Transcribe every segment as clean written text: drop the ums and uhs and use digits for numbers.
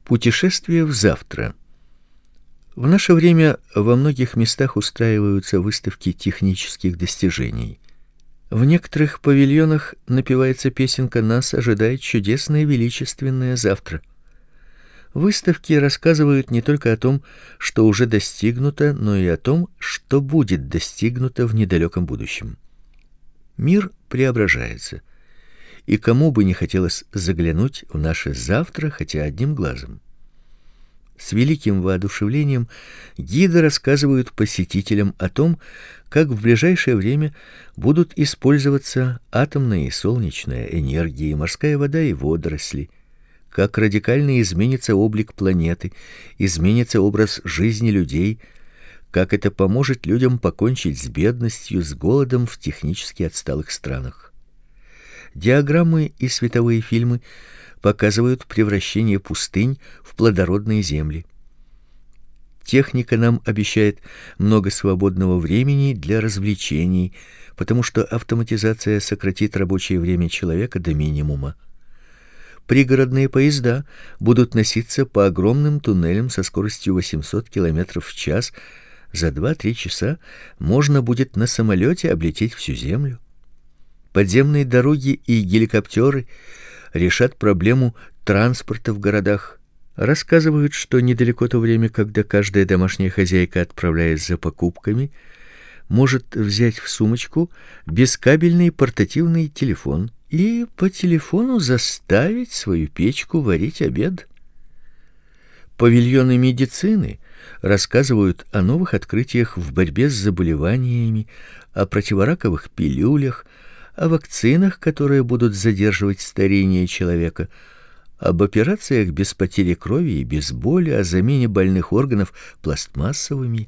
Путешествие в завтра. В наше время во многих местах устраиваются выставки технических достижений. В некоторых павильонах напевается песенка «Нас ожидает чудесное величественное завтра». Выставки рассказывают не только о том, что уже достигнуто, но и о том, что будет достигнуто в недалеком будущем. Мир преображается, и кому бы не хотелось заглянуть в наше завтра хотя одним глазом. С великим воодушевлением гиды рассказывают посетителям о том, как в ближайшее время будут использоваться атомная и солнечная энергии, морская вода и водоросли, как радикально изменится облик планеты, изменится образ жизни людей, как это поможет людям покончить с бедностью, с голодом в технически отсталых странах. Диаграммы и световые фильмы показывают превращение пустынь в плодородные земли. Техника нам обещает много свободного времени для развлечений, потому что автоматизация сократит рабочее время человека до минимума. Пригородные поезда будут носиться по огромным туннелям со скоростью 800 км в час. За 2-3 часа можно будет на самолете облететь всю Землю. Подземные дороги и геликоптеры решат проблему транспорта в городах. Рассказывают, что недалеко то время, когда каждая домашняя хозяйка, отправляясь за покупками, может взять в сумочку бескабельный портативный телефон и по телефону заставить свою печку варить обед. Павильоны медицины рассказывают о новых открытиях в борьбе с заболеваниями, о противораковых пилюлях, о вакцинах, которые будут задерживать старение человека, об операциях без потери крови и без боли, о замене больных органов пластмассовыми.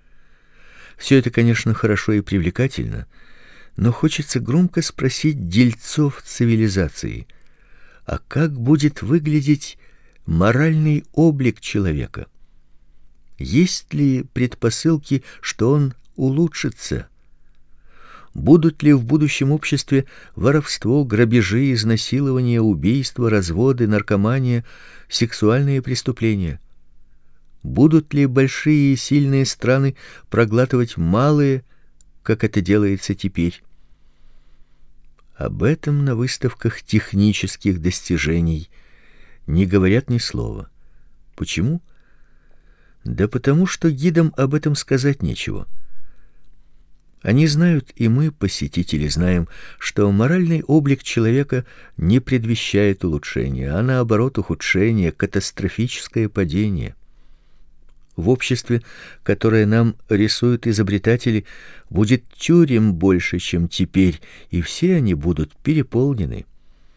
Все это, конечно, хорошо и привлекательно, но хочется громко спросить дельцов цивилизации: а как будет выглядеть моральный облик человека? Есть ли предпосылки, что он улучшится? Будут ли в будущем обществе воровство, грабежи, изнасилования, убийства, разводы, наркомания, сексуальные преступления? Будут ли большие и сильные страны проглатывать малые, как это делается теперь? Об этом на выставках технических достижений не говорят ни слова. Почему? Да потому что гидам об этом сказать нечего. Они знают, и мы, посетители, знаем, что моральный облик человека не предвещает улучшения, а наоборот ухудшение, катастрофическое падение. В обществе, которое нам рисуют изобретатели, будет тюрем больше, чем теперь, и все они будут переполнены.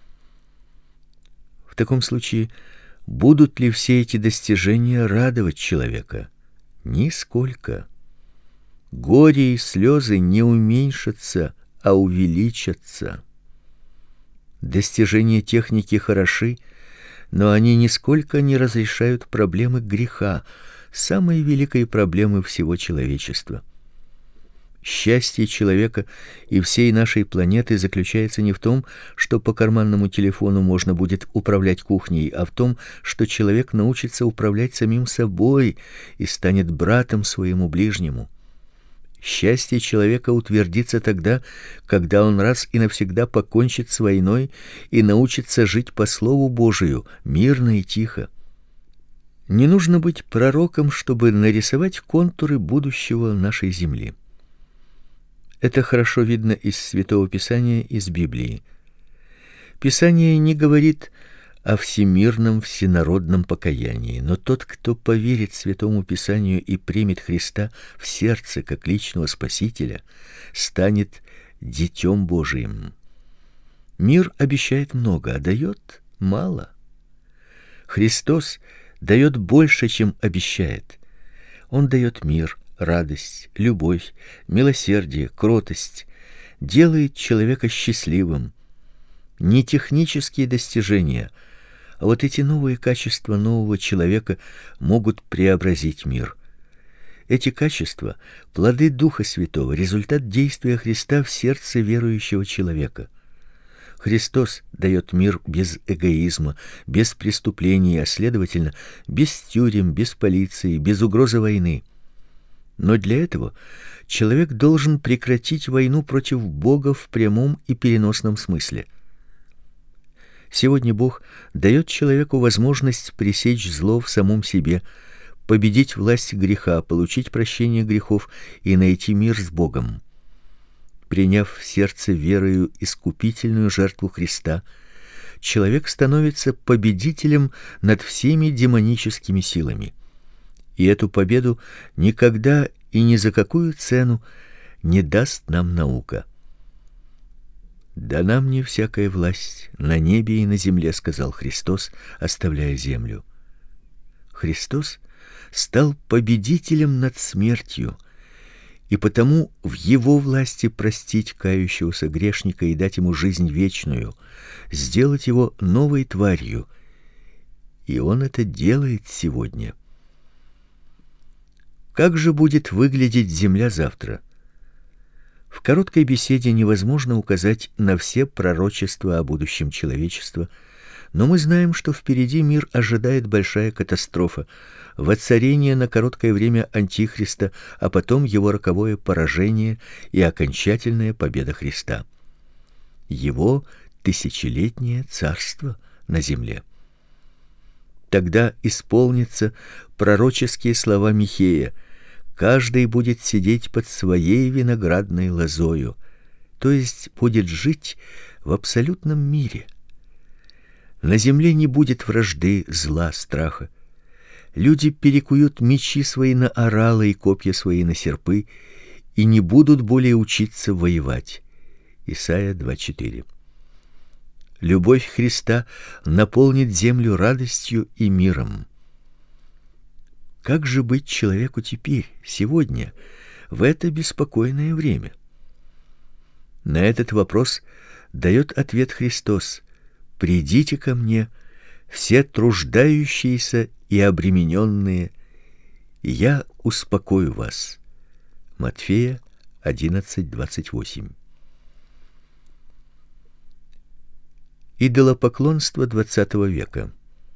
В таком случае, будут ли все эти достижения радовать человека? Нисколько. Горе и слезы не уменьшатся, а увеличатся. Достижения техники хороши, но они нисколько не разрешают проблемы греха, самой великой проблемы всего человечества. Счастье человека и всей нашей планеты заключается не в том, что по карманному телефону можно будет управлять кухней, а в том, что человек научится управлять самим собой и станет братом своему ближнему. Счастье человека утвердится тогда, когда он раз и навсегда покончит с войной и научится жить по слову Божию, мирно и тихо. Не нужно быть пророком, чтобы нарисовать контуры будущего нашей земли. Это хорошо видно из Святого Писания, из Библии. Писание не говорит о всемирном, всенародном покаянии, но тот, кто поверит Святому Писанию и примет Христа в сердце как личного Спасителя, станет детем Божиим. Мир обещает много, а дает мало. Христос дает больше, чем обещает. Он дает мир, радость, любовь, милосердие, кротость, делает человека счастливым. Не технические достижения, а вот эти новые качества нового человека могут преобразить мир. Эти качества — плоды Духа Святого, результат действия Христа в сердце верующего человека. Христос дает мир без эгоизма, без преступлений, а следовательно, без тюрем, без полиции, без угрозы войны. Но для этого человек должен прекратить войну против Бога в прямом и переносном смысле. Сегодня Бог дает человеку возможность пресечь зло в самом себе, победить власть греха, получить прощение грехов и найти мир с Богом. Приняв в сердце верою искупительную жертву Христа, человек становится победителем над всеми демоническими силами. И эту победу никогда и ни за какую цену не даст нам наука. «Дана мне всякая власть на небе и на земле», — сказал Христос, оставляя землю. Христос стал победителем над смертью, и потому в его власти простить кающегося грешника и дать ему жизнь вечную, сделать его новой тварью. И он это делает сегодня. Как же будет выглядеть земля завтра? В короткой беседе невозможно указать на все пророчества о будущем человечества, но мы знаем, что впереди мир ожидает большая катастрофа, воцарение на короткое время антихриста, а потом его роковое поражение и окончательная победа Христа. Его тысячелетнее царство на земле. Тогда исполнятся пророческие слова Михея: «Каждый будет сидеть под своей виноградной лозою», то есть будет жить в абсолютном мире. На земле не будет вражды, зла, страха. Люди перекуют мечи свои на оралы и копья свои на серпы и не будут более учиться воевать. Исайя 2:4. Любовь Христа наполнит землю радостью и миром. Как же быть человеку теперь, сегодня, в это беспокойное время? На этот вопрос дает ответ Христос: «Придите ко мне, все труждающиеся и обремененные, и я успокою вас». Матфея 11:28. Идолопоклонство XX века.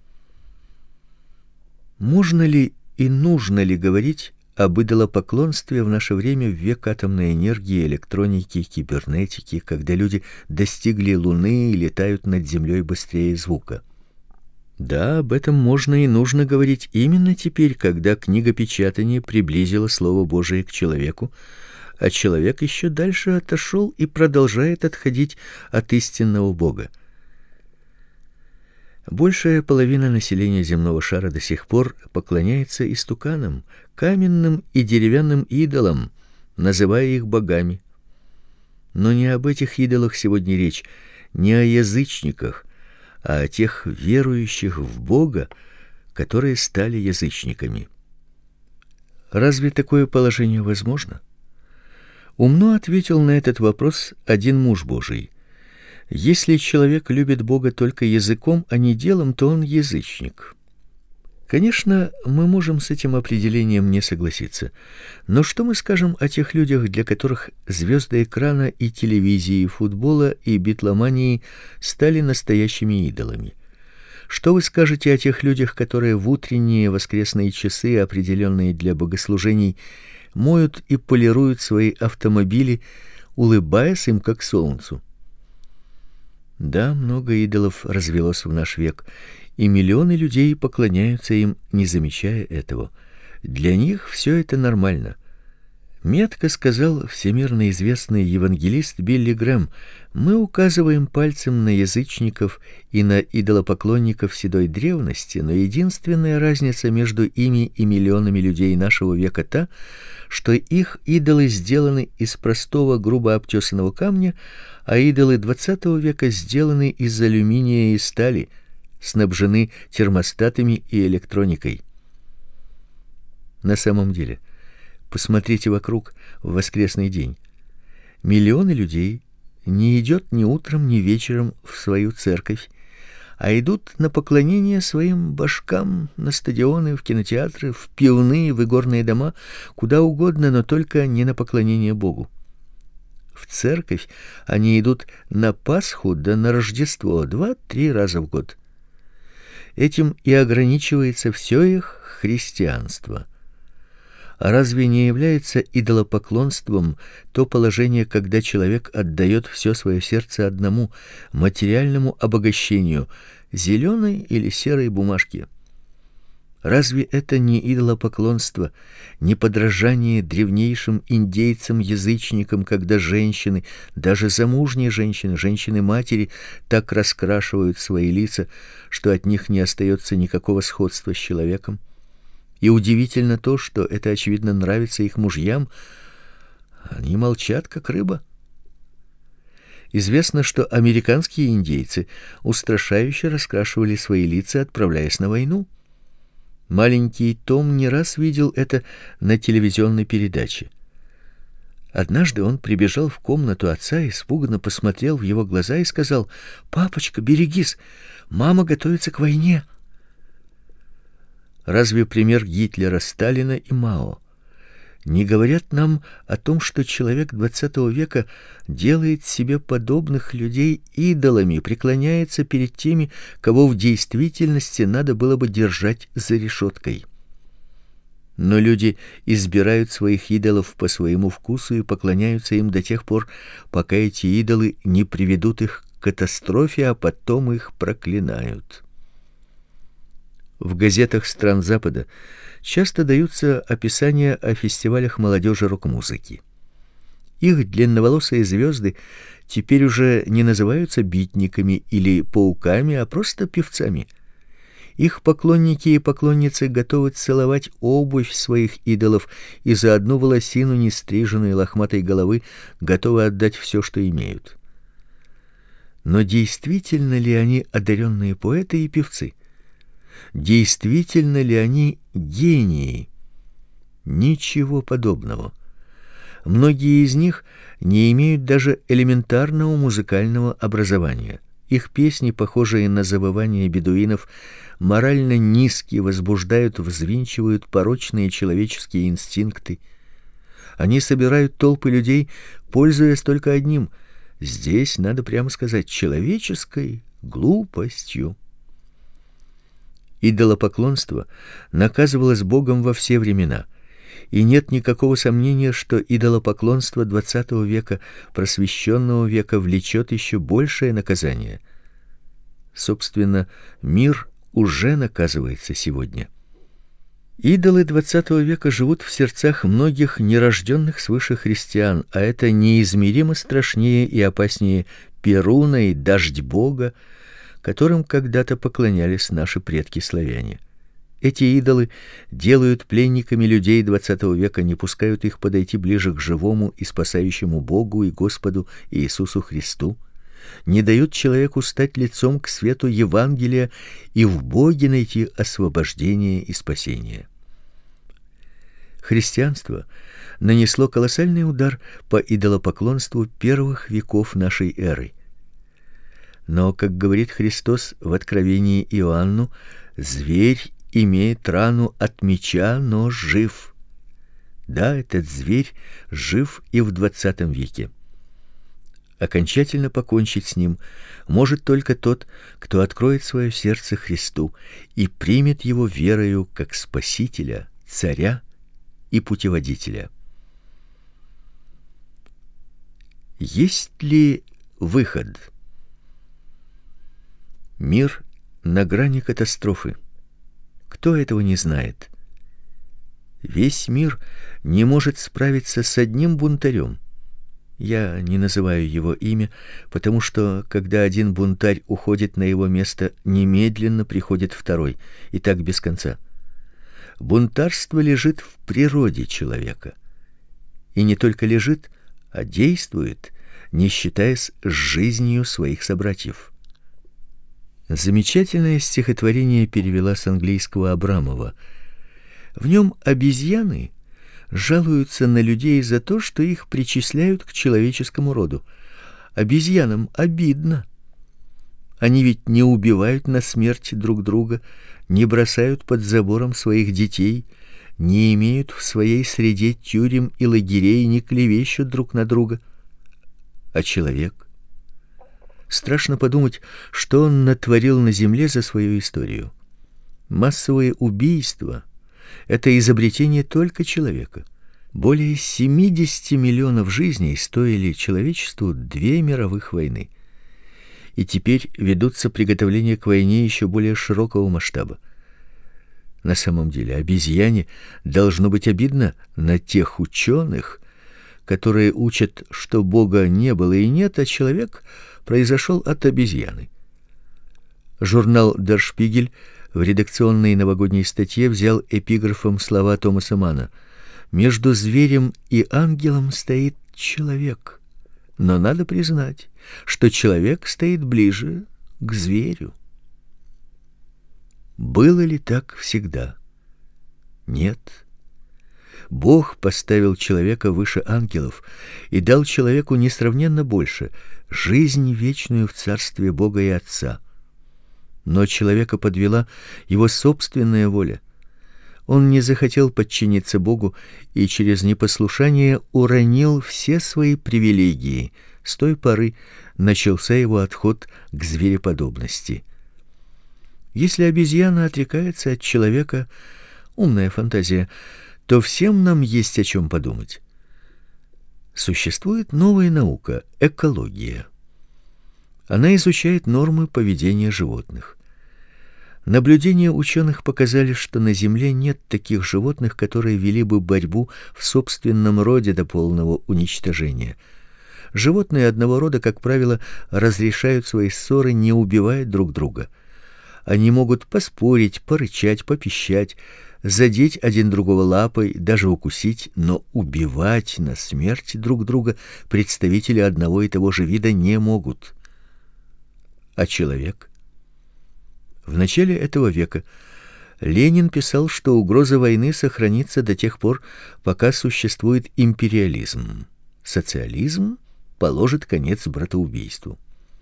Можно ли и нужно ли говорить об идолопоклонстве в наше время, в век атомной энергии, электроники, кибернетики, когда люди достигли Луны и летают над Землей быстрее звука? Да, об этом можно и нужно говорить именно теперь, когда книгопечатание приблизило Слово Божие к человеку, а человек еще дальше отошел и продолжает отходить от истинного Бога. Большая половина населения земного шара до сих пор поклоняется истуканам, каменным и деревянным идолам, называя их богами. Но не об этих идолах сегодня речь, не о язычниках, а о тех верующих в Бога, которые стали язычниками. Разве такое положение возможно? Умно ответил на этот вопрос один муж Божий: если человек любит Бога только языком, а не делом, то он язычник. Конечно, мы можем с этим определением не согласиться. Но что мы скажем о тех людях, для которых звезды экрана и телевизии, футбола и битломании стали настоящими идолами? Что вы скажете о тех людях, которые в утренние воскресные часы, определенные для богослужений, моют и полируют свои автомобили, улыбаясь им как солнцу? Да, много идолов развелось в наш век, и миллионы людей поклоняются им, не замечая этого. Для них все это нормально. Метко сказал всемирно известный евангелист Билли Грэм: мы указываем пальцем на язычников и на идолопоклонников седой древности, но единственная разница между ими и миллионами людей нашего века та, что их идолы сделаны из простого грубо обтесанного камня, а идолы XX века сделаны из алюминия и стали, снабжены термостатами и электроникой. На самом деле, посмотрите вокруг в воскресный день. Миллионы людей не идет ни утром, ни вечером в свою церковь, а идут на поклонение своим башкам, на стадионы, в кинотеатры, в пивные, в игорные дома, куда угодно, но только не на поклонение Богу. в церковь, они идут на Пасху да на Рождество 2-3 раза в год. Этим и ограничивается все их христианство. А разве не является идолопоклонством то положение, когда человек отдает все свое сердце одному материальному обогащению, зеленой или серой бумажке? Разве это не идолопоклонство, не подражание древнейшим индейцам-язычникам, когда женщины, даже замужние женщины, женщины-матери, так раскрашивают свои лица, что от них не остается никакого сходства с человеком? И удивительно то, что это очевидно нравится их мужьям, они молчат как рыба. Известно, что американские индейцы устрашающе раскрашивали свои лица, отправляясь на войну. Маленький Том не раз видел это на телевизионной передаче. Однажды он прибежал в комнату отца, испуганно посмотрел в его глаза и сказал: "Папочка, берегись, мама готовится к войне". Разве пример Гитлера, Сталина и Мао не говорят нам о том, что человек XX века делает себе подобных людей идолами, преклоняется перед теми, кого в действительности надо было бы держать за решеткой? Но люди избирают своих идолов по своему вкусу и поклоняются им до тех пор, пока эти идолы не приведут их к катастрофе, а потом их проклинают. В газетах стран Запада часто даются описания о фестивалях молодежи рок-музыки. Их длинноволосые звезды теперь уже не называются битниками или пауками, а просто певцами. Их поклонники и поклонницы готовы целовать обувь своих идолов и за одну волосину нестриженной лохматой головы готовы отдать все, что имеют. Но действительно ли они одаренные поэты и певцы? Действительно ли они гении? Ничего подобного. Многие из них не имеют даже элементарного музыкального образования. Их песни, похожие на завывания бедуинов, морально низкие, возбуждают, взвинчивают порочные человеческие инстинкты. Они собирают толпы людей, пользуясь только одним, здесь надо прямо сказать, человеческой глупостью. Идолопоклонство наказывалось Богом во все времена, и нет никакого сомнения, что идолопоклонство XX века, просвещенного века, влечет еще большее наказание. Собственно, мир уже наказывается сегодня. Идолы XX века живут в сердцах многих нерожденных свыше христиан, а это неизмеримо страшнее и опаснее Перуна и Дождь-бога, которым когда-то поклонялись наши предки-славяне. Эти идолы делают пленниками людей XX века, не пускают их подойти ближе к живому и спасающему Богу и Господу Иисусу Христу, не дают человеку стать лицом к свету Евангелия и в Боге найти освобождение и спасение. Христианство нанесло колоссальный удар по идолопоклонству первых веков нашей эры. Но, как говорит Христос в Откровении Иоанну, зверь имеет рану от меча, но жив. Да, этот зверь жив и в XX веке. Окончательно покончить с ним может только тот, кто откроет свое сердце Христу и примет его верою как Спасителя, Царя и Путеводителя. Есть ли выход? Мир на грани катастрофы. Кто этого не знает? Весь мир не может справиться с одним бунтарем. Я не называю его имя, потому что когда один бунтарь уходит, на его место немедленно приходит второй, и так без конца. Бунтарство лежит в природе человека. И не только лежит, а действует, не считаясь с жизнью своих собратьев. Замечательное стихотворение перевела с английского Абрамова. В нем обезьяны жалуются на людей за то, что их причисляют к человеческому роду. Обезьянам обидно. Они ведь не убивают на смерть друг друга, не бросают под забором своих детей, не имеют в своей среде тюрем и лагерей, не клевещут друг на друга. А человек? Страшно подумать, что он натворил на земле за свою историю. Массовые убийства — это изобретение только человека. Более 70 миллионов жизней стоили человечеству 2 мировых войны. И теперь ведутся приготовления к войне еще более широкого масштаба. На самом деле, обезьяне должно быть обидно на тех ученых, которые учат, что Бога не было и нет, а человек произошел от обезьяны. Журнал Der Spiegel в редакционной новогодней статье взял эпиграфом слова Томаса Манна: «Между зверем и ангелом стоит человек». Но надо признать, что человек стоит ближе к зверю. Было ли так всегда? Нет. Бог поставил человека выше ангелов и дал человеку несравненно больше — жизнь вечную в царстве Бога и Отца. Но человека подвела его собственная воля. Он не захотел подчиниться Богу и через непослушание уронил все свои привилегии. С той поры начался его отход к звереподобности. Если обезьяна отрекается от человека, умная фантазия, то всем нам есть о чем подумать. Существует новая наука — экология. Она изучает нормы поведения животных. Наблюдения ученых показали, что на Земле нет таких животных, которые вели бы борьбу в собственном роде до полного уничтожения. Животные одного рода, как правило, разрешают свои ссоры, не убивая друг друга. Они могут поспорить, порычать, попищать, задеть один другого лапой, даже укусить, но убивать на смерть друг друга представители одного и того же вида не могут. А человек? В начале этого века Ленин писал, что угроза войны сохранится до тех пор, пока существует империализм. Социализм положит конец братоубийству.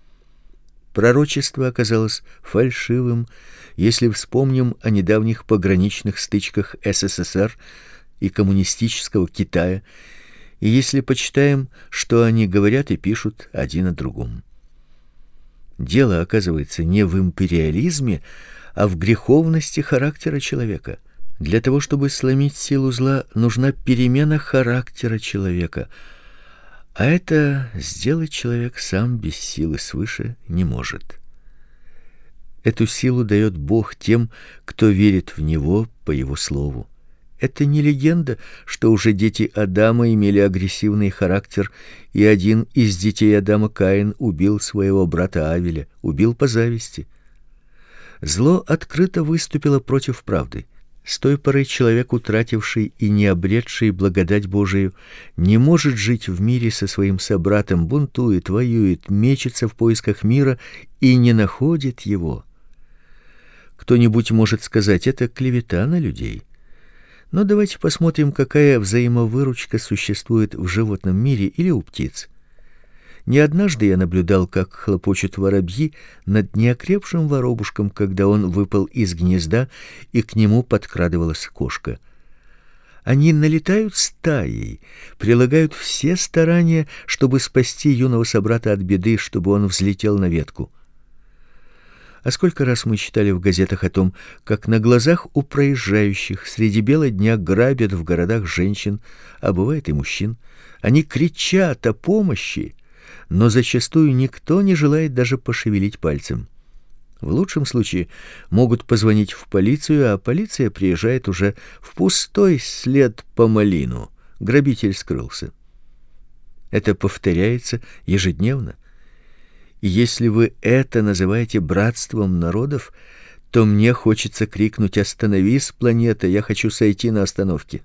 Пророчество оказалось фальшивым, если вспомним о недавних пограничных стычках СССР и коммунистического Китая, и если почитаем, что они говорят и пишут один о другом. Дело, оказывается, не в империализме, а в греховности характера человека. Для того, чтобы сломить силу зла, нужна перемена характера человека. А это сделать человек сам без силы свыше не может. Эту силу дает Бог тем, кто верит в Него по Его слову. Это не легенда, что уже дети Адама имели агрессивный характер, и один из детей Адама, Каин, убил своего брата Авеля, убил по зависти. Зло открыто выступило против правды. С той поры человек, утративший и не обретший благодать Божию, не может жить в мире со своим собратом, бунтует, воюет, мечется в поисках мира и не находит его. Кто-нибудь может сказать: это клевета на людей. Но давайте посмотрим, какая взаимовыручка существует в животном мире или у птиц. Не однажды я наблюдал, как хлопочут воробьи над неокрепшим воробушком, когда он выпал из гнезда, и к нему подкрадывалась кошка. Они налетают стаей, прилагают все старания, чтобы спасти юного собрата от беды, чтобы он взлетел на ветку. А сколько раз мы читали в газетах о том, как на глазах у проезжающих среди бела дня грабят в городах женщин, а бывает и мужчин. Они кричат о помощи, но зачастую никто не желает даже пошевелить пальцем. В лучшем случае могут позвонить в полицию, а полиция приезжает уже в пустой след по малину. Грабитель скрылся. Это повторяется ежедневно. И если вы это называете братством народов, то мне хочется крикнуть: «Остановись, планета, я хочу сойти на остановке».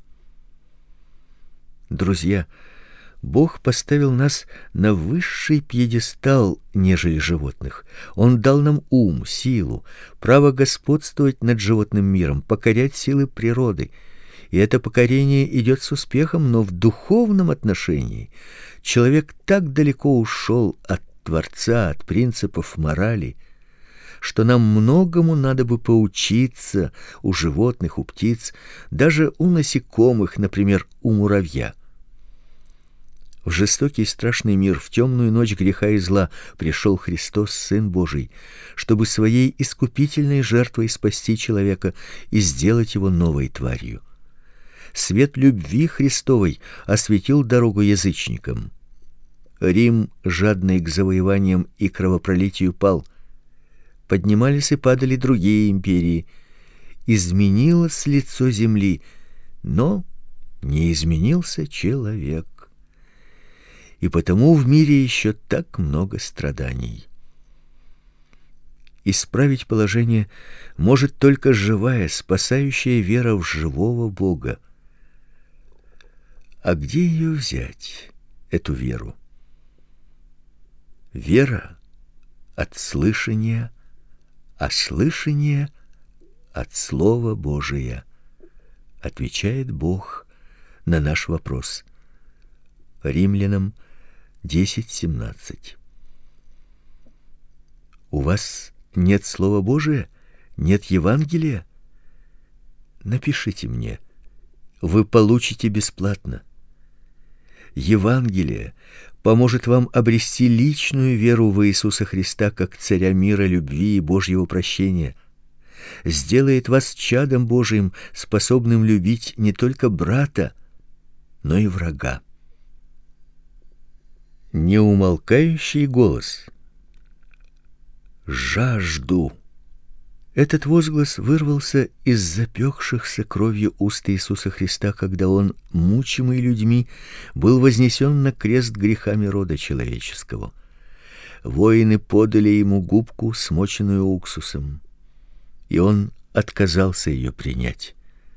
Друзья, Бог поставил нас на высший пьедестал, нежели животных. Он дал нам ум, силу, право господствовать над животным миром, покорять силы природы. И это покорение идет с успехом, но в духовном отношении человек так далеко ушел от Творца, от принципов морали, что нам многому надо бы поучиться у животных, у птиц, даже у насекомых, например, у муравья. В жестокий и страшный мир, в темную ночь греха и зла пришел Христос, Сын Божий, чтобы своей искупительной жертвой спасти человека и сделать его новой тварью. Свет любви Христовой осветил дорогу язычникам. Рим, жадный к завоеваниям и кровопролитию, пал. Поднимались и падали другие империи. Изменилось лицо земли, но не изменился человек. И потому в мире еще так много страданий. Исправить положение может только живая, спасающая вера в живого Бога. А где ее взять, эту веру? Вера от слышания, а слышание от Слова Божия, отвечает Бог на наш вопрос. Римлянам 10:17. У вас нет Слова Божия, нет Евангелия? Напишите мне. Вы получите бесплатно. Евангелие поможет вам обрести личную веру в Иисуса Христа как царя мира, любви и Божьего прощения. Сделает вас чадом Божиим, способным любить не только брата, но и врага. Неумолкающий голос. Жажду. Этот возглас вырвался из запекшихся кровью уст Иисуса Христа, когда он, мучимый людьми, был вознесен на крест грехами рода человеческого. Воины подали ему губку, смоченную уксусом, и он отказался ее принять.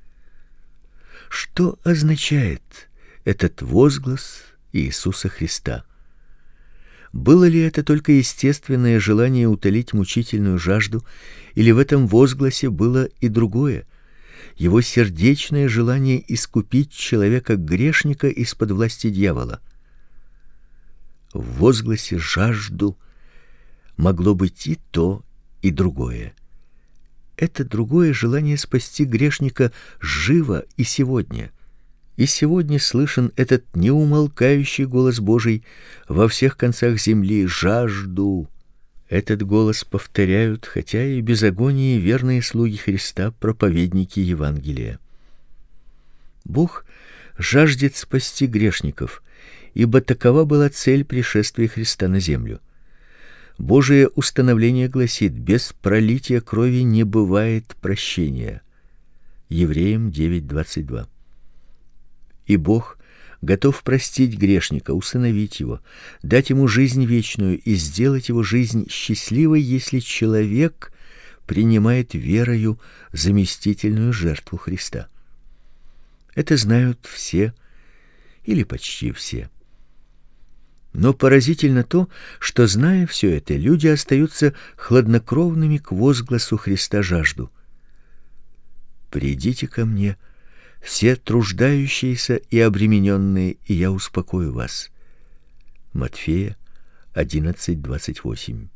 Что означает этот возглас Иисуса Христа? Было ли это только естественное желание утолить мучительную жажду, или в этом возгласе было и другое, его сердечное желание искупить человека-грешника из-под власти дьявола? В возгласе «жажду» могло быть и то, и другое. Это другое желание спасти грешника живо и сегодня. И сегодня слышен этот неумолкающий голос Божий во всех концах земли: жажду. Этот голос повторяют, хотя и без агонии, верные слуги Христа, проповедники Евангелия. Бог жаждет спасти грешников, ибо такова была цель пришествия Христа на землю. Божие установление гласит: без пролития крови не бывает прощения. Евреям 9:22. И Бог готов простить грешника, усыновить его, дать ему жизнь вечную и сделать его жизнь счастливой, если человек принимает верою заместительную жертву Христа. Это знают все или почти все. Но поразительно то, что, зная все это, люди остаются хладнокровными к возгласу Христа «жажду». «Придите ко мне, все труждающиеся и обремененные, и я успокою вас». Матфея 11:28.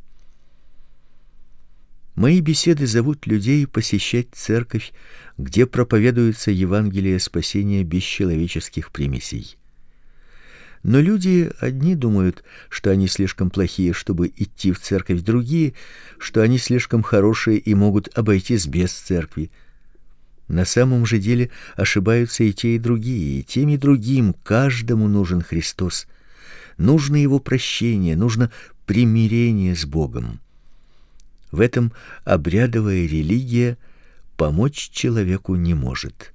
Мои беседы зовут людей посещать церковь, где проповедуется Евангелие спасения без человеческих примесей. Но люди одни думают, что они слишком плохие, чтобы идти в церковь, другие, что они слишком хорошие и могут обойтись без церкви. На самом же деле ошибаются и те, и другие, и тем, и другим каждому нужен Христос. Нужно его прощение, нужно примирение с Богом. В этом обрядовая религия помочь человеку не может.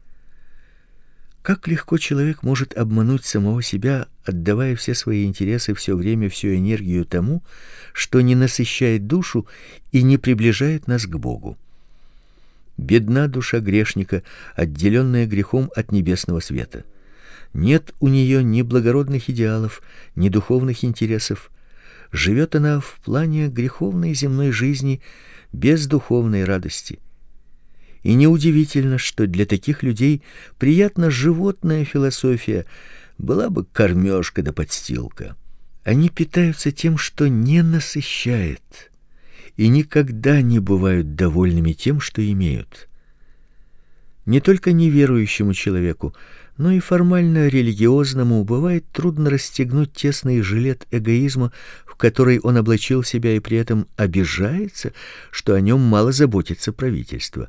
Как легко человек может обмануть самого себя, отдавая все свои интересы, все время, всю энергию тому, что не насыщает душу и не приближает нас к Богу. Бедна душа грешника, отделенная грехом от небесного света. Нет у нее ни благородных идеалов, ни духовных интересов. Живет она в плане греховной земной жизни без духовной радости. И неудивительно, что для таких людей приятна животная философия, была бы кормежка да подстилка. Они питаются тем, что не насыщает, и никогда не бывают довольными тем, что имеют. Не только неверующему человеку, Но и формально религиозному бывает трудно расстегнуть тесный жилет эгоизма, в который он облачил себя, и при этом обижается, что о нем мало заботится правительство.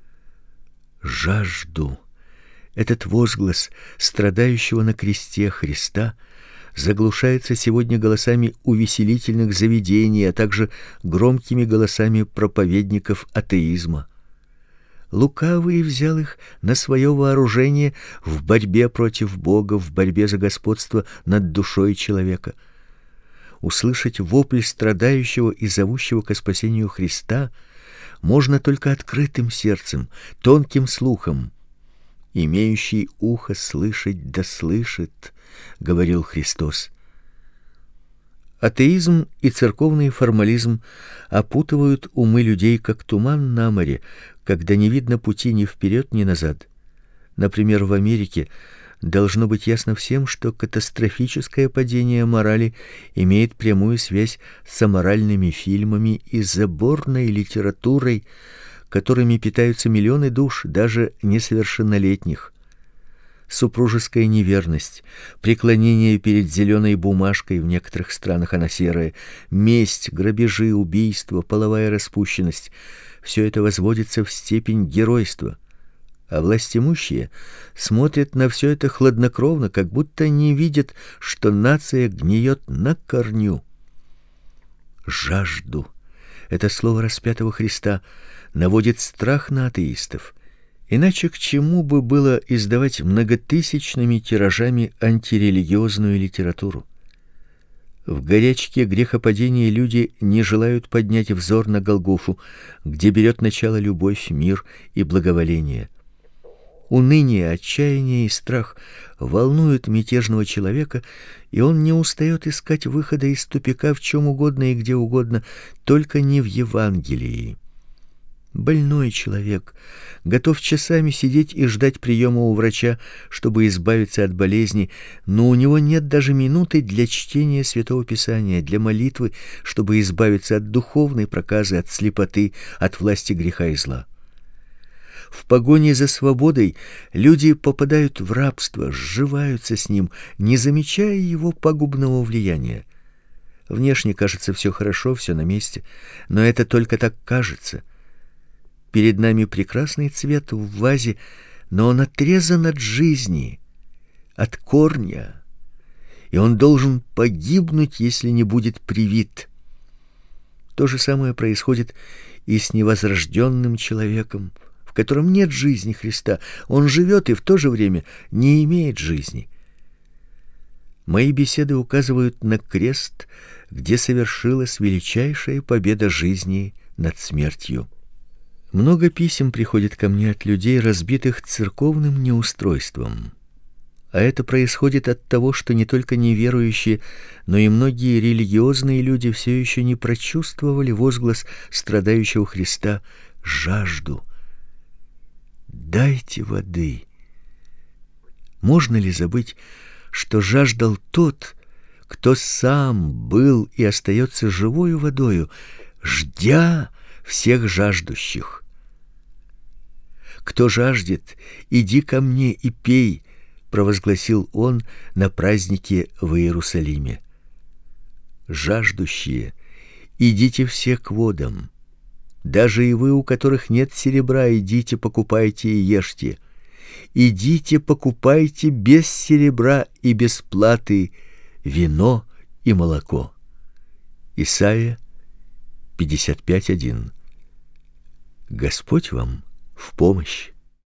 Жажду. Этот возглас страдающего на кресте Христа заглушается сегодня голосами увеселительных заведений, а также громкими голосами проповедников атеизма. Лукавый взял их на свое вооружение в борьбе против Бога, в борьбе за господство над душой человека. Услышать вопль страдающего и зовущего к спасению Христа можно только открытым сердцем, тонким слухом. «Имеющий ухо слышать да слышит», — говорил Христос. Атеизм и церковный формализм опутывают умы людей, как туман на море, когда не видно пути ни вперед, ни назад. Например, в Америке должно быть ясно всем, что катастрофическое падение морали имеет прямую связь с аморальными фильмами и заборной литературой, которыми питаются миллионы душ, даже несовершеннолетних. Супружеская неверность, преклонение перед зеленой бумажкой, в некоторых странах она серая, месть, грабежи, убийства, половая распущенность — все это возводится в степень геройства. А властимущие смотрят на все это хладнокровно, как будто не видят, что нация гниет на корню. Жажду — это слово распятого Христа наводит страх на атеистов. Иначе к чему бы было издавать многотысячными тиражами антирелигиозную литературу? В горячке грехопадения люди не желают поднять взор на Голгофу, где берет начало любовь, мир и благоволение. Уныние, отчаяние и страх волнуют мятежного человека, и он не устает искать выхода из тупика в чем угодно и где угодно, только не в Евангелии. Больной человек готов часами сидеть и ждать приема у врача, чтобы избавиться от болезни, но у него нет даже минуты для чтения Святого Писания, для молитвы, чтобы избавиться от духовной проказы, от слепоты, от власти греха и зла. В погоне за свободой люди попадают в рабство, сживаются с ним, не замечая его пагубного влияния. Внешне кажется все хорошо, все на месте, но это только так кажется. Перед нами прекрасный цвет в вазе, но он отрезан от жизни, от корня, и он должен погибнуть, если не будет привит. То же самое происходит и с невозрожденным человеком, в котором нет жизни Христа. Он живет и в то же время не имеет жизни. Мои беседы указывают на крест, где совершилась величайшая победа жизни над смертью. Много писем приходит ко мне от людей, разбитых церковным неустройством. А это происходит от того, что не только неверующие, но и многие религиозные люди все еще не прочувствовали возглас страдающего Христа: жажду. Дайте воды. Можно ли забыть, что жаждал тот, кто сам был и остается живою водою, ждя всех жаждущих? «Кто жаждет, иди ко мне и пей», — провозгласил он на празднике в Иерусалиме. Жаждущие, идите все к водам. Даже и вы, у которых нет серебра, идите, покупайте и ешьте. Идите, покупайте без серебра и без платы вино и молоко. Исайя 55:1. Господь вам в помощь.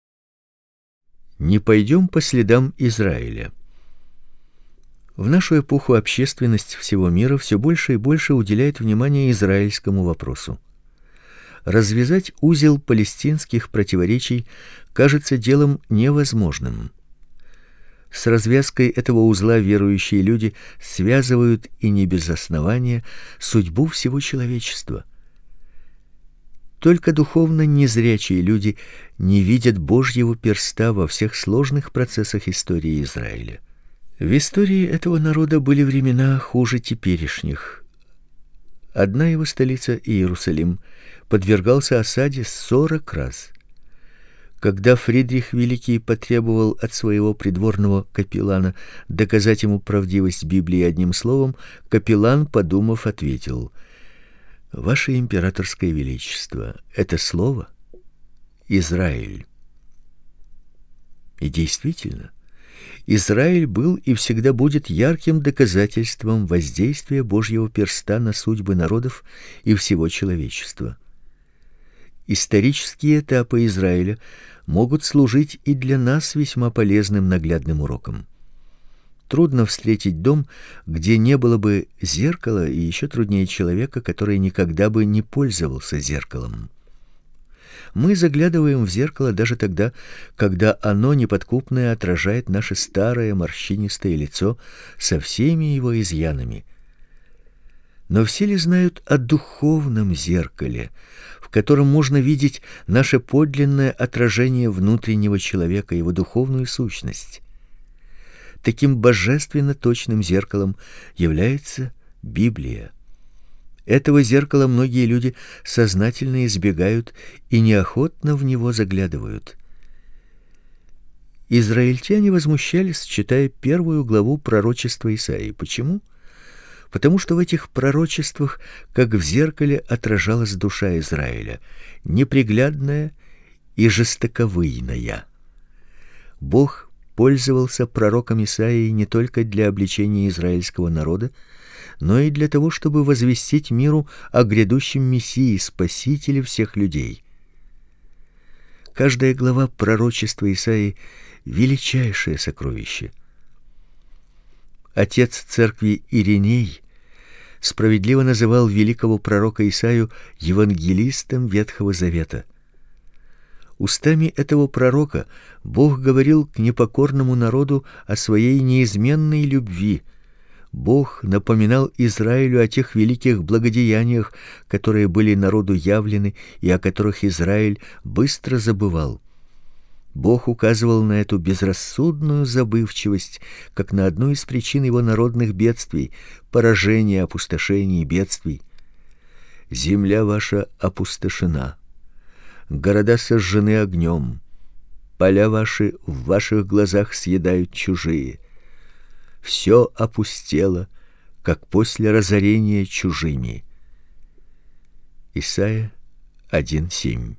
Не пойдем по следам Израиля. В нашу эпоху общественность всего мира все больше и больше уделяет внимание израильскому вопросу. Развязать узел палестинских противоречий кажется делом невозможным. С развязкой этого узла верующие люди связывают, и не без основания, судьбу всего человечества. Только духовно незрячие люди не видят Божьего перста во всех сложных процессах истории Израиля. В истории этого народа были времена хуже теперешних. Одна его столица, Иерусалим, подвергался осаде 40 раз. Когда Фридрих Великий потребовал от своего придворного капеллана доказать ему правдивость Библии одним словом, капеллан, подумав, ответил: «Ваше императорское величество, это слово Израиль». И действительно, Израиль был и всегда будет ярким доказательством воздействия Божьего перста на судьбы народов и всего человечества. Исторические этапы Израиля могут служить и для нас весьма полезным наглядным уроком. Трудно встретить дом, где не было бы зеркала, и еще труднее человека, который никогда бы не пользовался зеркалом. Мы заглядываем в зеркало даже тогда, когда оно неподкупное отражает наше старое морщинистое лицо со всеми его изъянами. Но все ли знают о духовном зеркале, в котором можно видеть наше подлинное отражение внутреннего человека, его духовную сущность? Таким божественно точным зеркалом является Библия. Этого зеркала многие люди сознательно избегают и неохотно в него заглядывают. Израильтяне возмущались, читая 1 главу пророчества Исаии. Почему? Потому что в этих пророчествах, как в зеркале, отражалась душа Израиля, неприглядная и жестоковыйная. Бог пользовался пророком Исаией не только для обличения израильского народа, но и для того, чтобы возвестить миру о грядущем Мессии, Спасителе всех людей. Каждая глава пророчества Исаии — величайшее сокровище. Отец церкви Ириней справедливо называл великого пророка Исаию евангелистом Ветхого Завета. Устами этого пророка Бог говорил к непокорному народу о своей неизменной любви. Бог напоминал Израилю о тех великих благодеяниях, которые были народу явлены и о которых Израиль быстро забывал. Бог указывал на эту безрассудную забывчивость как на одну из причин его народных бедствий, поражения, опустошений и бедствий. «Земля ваша опустошена, города сожжены огнем, поля ваши в ваших глазах съедают чужие. Все опустело, как после разорения чужими». Исайя 1:7.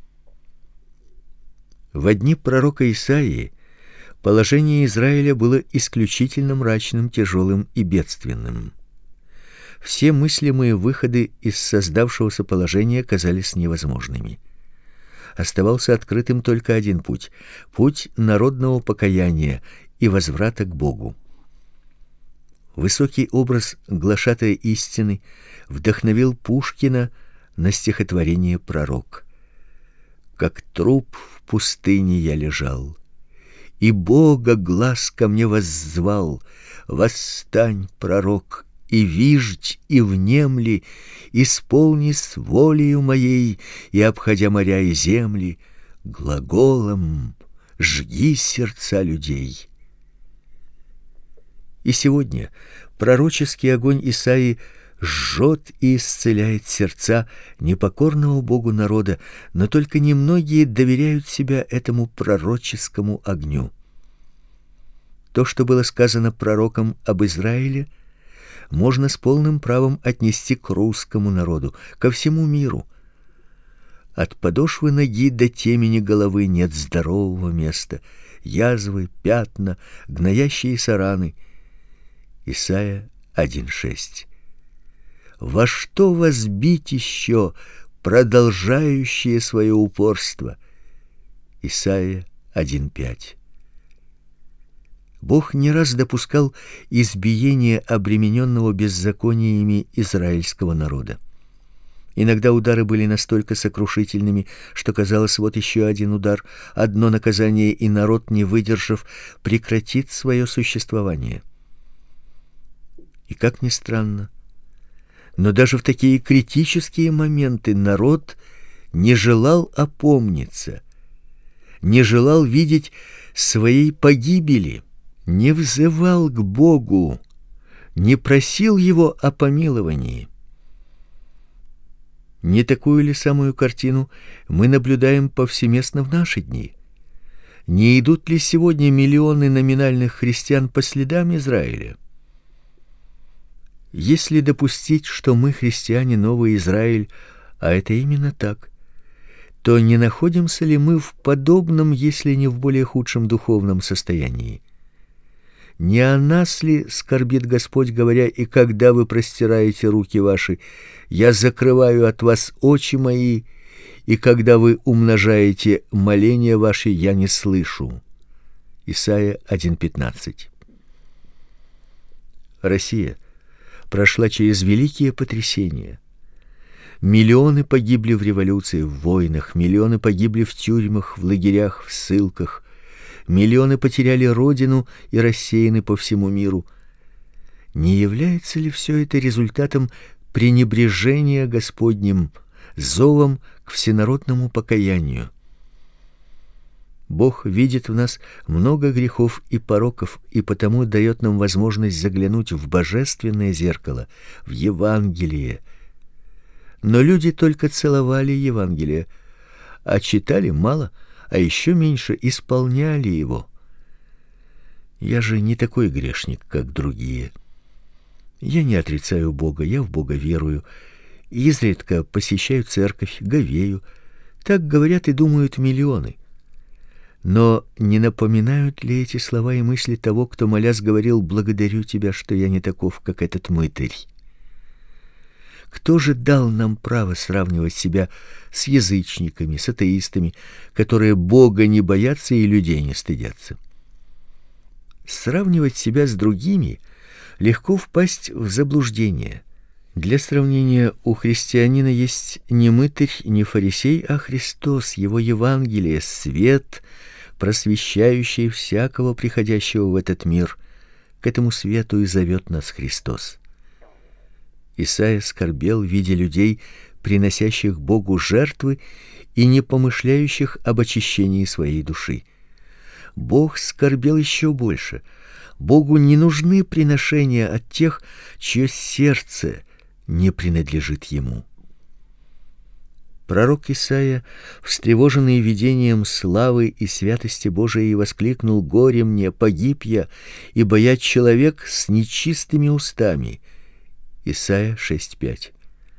В дни пророка Исаии положение Израиля было исключительно мрачным, тяжелым и бедственным. Все мыслимые выходы из создавшегося положения казались невозможными. Оставался открытым только один путь — путь народного покаяния и возврата к Богу. Высокий образ глашатая истины вдохновил Пушкина на стихотворение «Пророк». «Как труп в пустыне я лежал, и Бога глас ко мне воззвал: восстань, пророк, и виждь, и внемли, исполни с волею моей, и, обходя моря и земли, глаголом жги сердца людей». И сегодня пророческий огонь Исаии жжет и исцеляет сердца непокорного Богу народа, но только немногие доверяют себя этому пророческому огню. То, что было сказано пророком об Израиле, можно с полным правом отнести к русскому народу, ко всему миру. От подошвы ноги до темени головы нет здорового места, язвы, пятна, гноящиеся раны. Исайя 1:6. Во что вас бить еще, продолжающие свое упорство? Исайя 1:5. Бог не раз допускал избиение обремененного беззакониями израильского народа. Иногда удары были настолько сокрушительными, что казалось, вот еще один удар, одно наказание, и народ, не выдержав, прекратит свое существование. И как ни странно, но даже в такие критические моменты народ не желал опомниться, не желал видеть своей погибели, не взывал к Богу, не просил его о помиловании. Не такую ли самую картину мы наблюдаем повсеместно в наши дни? Не идут ли сегодня миллионы номинальных христиан по следам Израиля? Если допустить, что мы христиане Новый Израиль, а это именно так, то не находимся ли мы в подобном, если не в более худшем духовном состоянии? Не о нас ли скорбит Господь, говоря: «И когда вы простираете руки ваши, я закрываю от вас очи мои, и когда вы умножаете моления ваши, я не слышу». Исайя 1:15. Россия прошла через великие потрясения. Миллионы погибли в революции, в войнах, миллионы погибли в тюрьмах, в лагерях, в ссылках. Миллионы потеряли родину и рассеяны по всему миру. Не является ли все это результатом пренебрежения Господним, зовом к всенародному покаянию? Бог видит в нас много грехов и пороков, и потому дает нам возможность заглянуть в божественное зеркало, в Евангелие. Но люди только целовали Евангелие, а читали мало, а еще меньше исполняли его. Я же не такой грешник, как другие. Я не отрицаю Бога, я в Бога верую, изредка посещаю церковь, говею. Так говорят и думают миллионы. Но не напоминают ли эти слова и мысли того, кто, молясь, говорил: «Благодарю тебя, что я не таков, как этот мытарь»? Кто же дал нам право сравнивать себя с язычниками, с атеистами, которые Бога не боятся и людей не стыдятся? Сравнивать себя с другими легко впасть в заблуждение. Для сравнения, у христианина есть не мытарь, не фарисей, а Христос, его Евангелие, свет, просвещающий всякого приходящего в этот мир. К этому свету и зовет нас Христос. Исайя скорбел, видя людей, приносящих Богу жертвы и не помышляющих об очищении своей души. Бог скорбел еще больше. Богу не нужны приношения от тех, чье сердце не принадлежит ему. Пророк Исайя, встревоженный видением славы и святости Божией, воскликнул: «Горе мне, погиб я, ибо я человек с нечистыми устами». Исайя 6:5.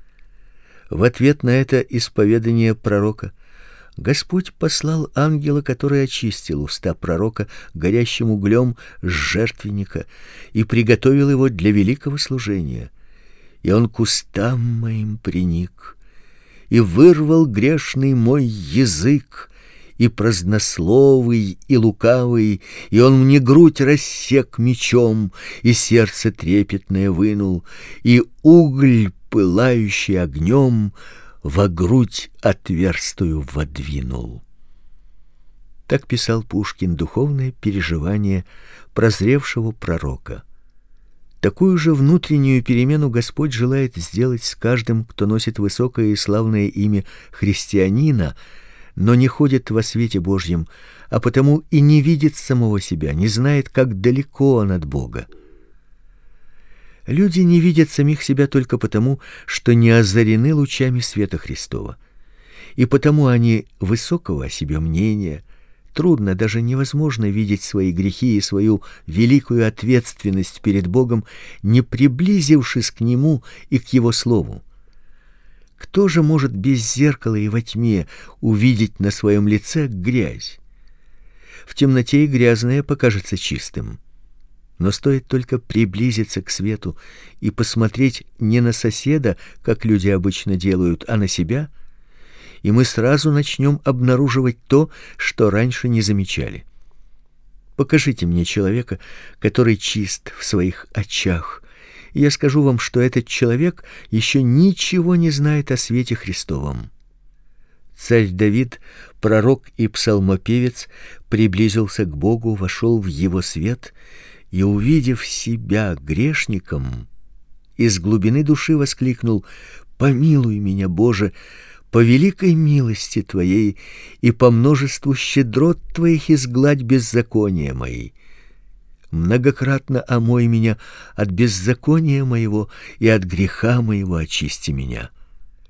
В ответ на это исповедание пророка Господь послал ангела, который очистил уста пророка горящим углем с жертвенника и приготовил его для великого служения. И он к устам моим приник, и вырвал грешный мой язык, и празднословый, и лукавый, и он мне грудь рассек мечом, и сердце трепетное вынул, и угль, пылающий огнем, во грудь отверстую водвинул. Так писал Пушкин духовное переживание прозревшего пророка. Такую же внутреннюю перемену Господь желает сделать с каждым, кто носит высокое и славное имя христианина, но не ходит во свете Божьем, а потому и не видит самого себя, не знает, как далеко он от Бога. Люди не видят самих себя только потому, что не озарены лучами света Христова. И потому они высокого о себе мнения. Трудно, даже невозможно видеть свои грехи и свою великую ответственность перед Богом, не приблизившись к Нему и к Его Слову. Кто же может без зеркала и во тьме увидеть на своем лице грязь? В темноте и грязное покажется чистым. Но стоит только приблизиться к свету и посмотреть не на соседа, как люди обычно делают, а на себя, и мы сразу начнем обнаруживать то, что раньше не замечали. Покажите мне человека, который чист в своих очах, и я скажу вам, что этот человек еще ничего не знает о свете Христовом. Царь Давид, пророк и псалмопевец, приблизился к Богу, вошел в Его свет и, увидев себя грешником, из глубины души воскликнул: «Помилуй меня, Боже, по великой милости Твоей и по множеству щедрот Твоих изгладь беззакония мои. Многократно омой меня от беззакония моего и от греха моего очисти меня».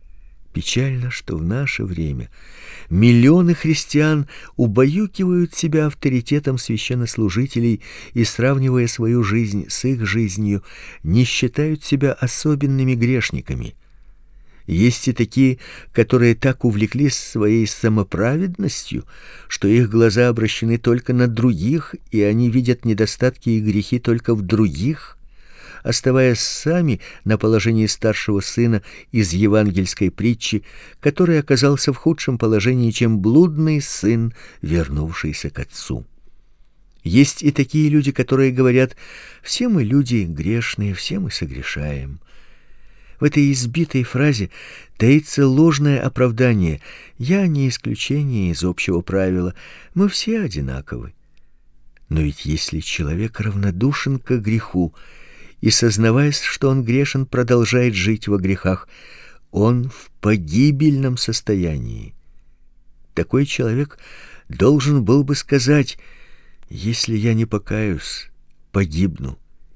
Печально, что в наше время миллионы христиан убаюкивают себя авторитетом священнослужителей и, сравнивая свою жизнь с их жизнью, не считают себя особенными грешниками. Есть и такие, которые так увлеклись своей самоправедностью, что их глаза обращены только на других, и они видят недостатки и грехи только в других, оставаясь сами на положении старшего сына из евангельской притчи, который оказался в худшем положении, чем блудный сын, вернувшийся к отцу. Есть и такие люди, которые говорят: «Все мы люди грешные, все мы согрешаем». В этой избитой фразе таится ложное оправдание: «Я не исключение из общего правила, мы все одинаковы». Но ведь если человек равнодушен к греху и, сознаваясь, что он грешен, продолжает жить во грехах, он в погибельном состоянии. Такой человек должен был бы сказать: «Если я не покаюсь, погибну»,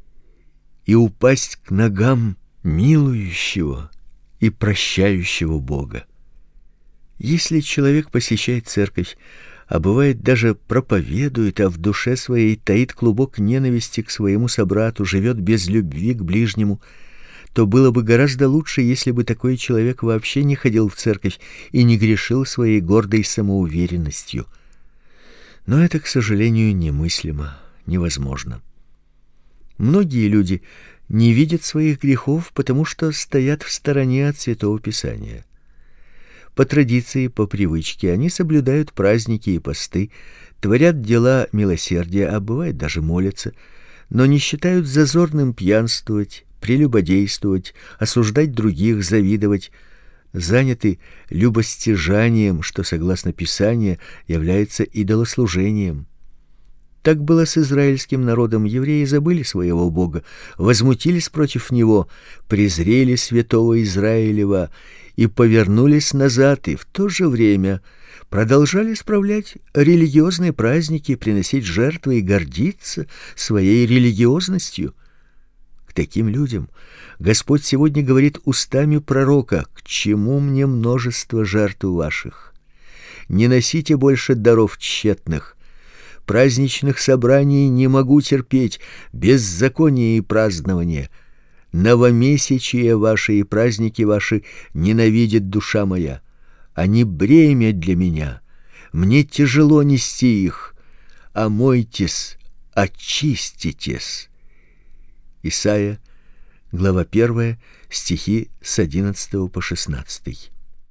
и упасть к ногам милующего и прощающего Бога. Если человек посещает церковь, а бывает даже проповедует, а в душе своей таит клубок ненависти к своему собрату, живет без любви к ближнему, то было бы гораздо лучше, если бы такой человек вообще не ходил в церковь и не грешил своей гордой самоуверенностью. Но это, к сожалению, немыслимо, невозможно. Многие люди не видят своих грехов, потому что стоят в стороне от Святого Писания. По традиции, по привычке они соблюдают праздники и посты, творят дела милосердия, а бывает даже молятся, но не считают зазорным пьянствовать, прелюбодействовать, осуждать других, завидовать, заняты любостяжанием, что, согласно Писанию, является идолослужением. Так было с израильским народом. Евреи забыли своего Бога, возмутились против него, презрели святого Израилева и повернулись назад, и в то же время продолжали справлять религиозные праздники, приносить жертвы и гордиться своей религиозностью. К таким людям Господь сегодня говорит устами пророка: «К чему мне множество жертв ваших? Не носите больше даров тщетных. Праздничных собраний не могу терпеть, беззакония и празднования. Новомесячия ваши и праздники ваши ненавидит душа моя. Они бремя для меня. Мне тяжело нести их. Омойтесь, очиститесь». Исайя, глава 1, стихи с 11 по 16.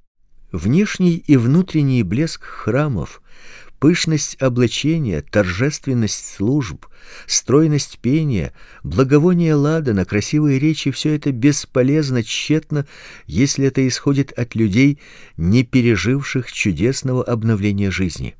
Внешний и внутренний блеск храмов, пышность облачения, торжественность служб, стройность пения, благовоние ладана, красивые речи — все это бесполезно, тщетно, если это исходит от людей, не переживших чудесного обновления жизни.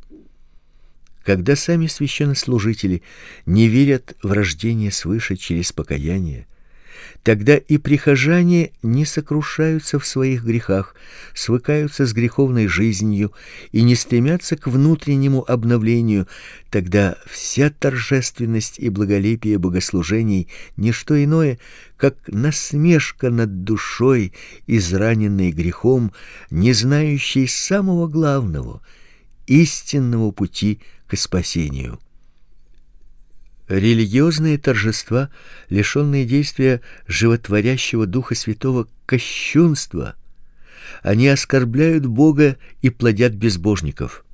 Когда сами священнослужители не верят в рождение свыше через покаяние, тогда и прихожане не сокрушаются в своих грехах, свыкаются с греховной жизнью и не стремятся к внутреннему обновлению, тогда вся торжественность и благолепие богослужений — не что иное, как насмешка над душой, израненной грехом, не знающей самого главного — истинного пути к спасению. Религиозные торжества, лишенные действия животворящего Духа Святого, кощунство. Они оскорбляют Бога и плодят безбожников.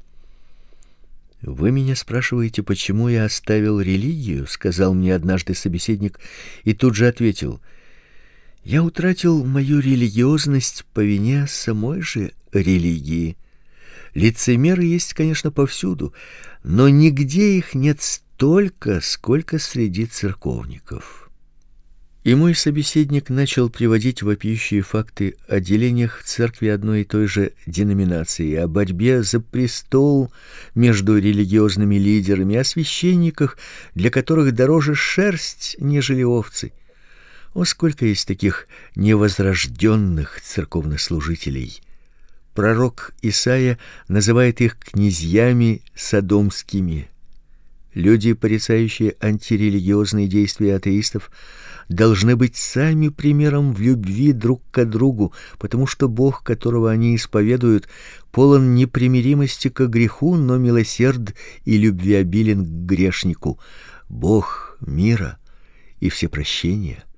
«Вы меня спрашиваете, почему я оставил религию?» — сказал мне однажды собеседник, и тут же ответил: «Я утратил мою религиозность по вине самой же религии. Лицемеры есть, конечно, повсюду, но нигде их нет столько, сколько среди церковников». И мой собеседник начал приводить вопиющие факты о делениях в церкви одной и той же деноминации, о борьбе за престол между религиозными лидерами, о священниках, для которых дороже шерсть, нежели овцы. О, сколько есть таких невозрожденных церковнослужителей! Пророк Исайя называет их князьями содомскими. Люди, порицающие антирелигиозные действия атеистов, должны быть сами примером в любви друг к другу, потому что Бог, которого они исповедуют, полон непримиримости к греху, но милосерд и любвеобилен к грешнику. Бог мира и всепрощения.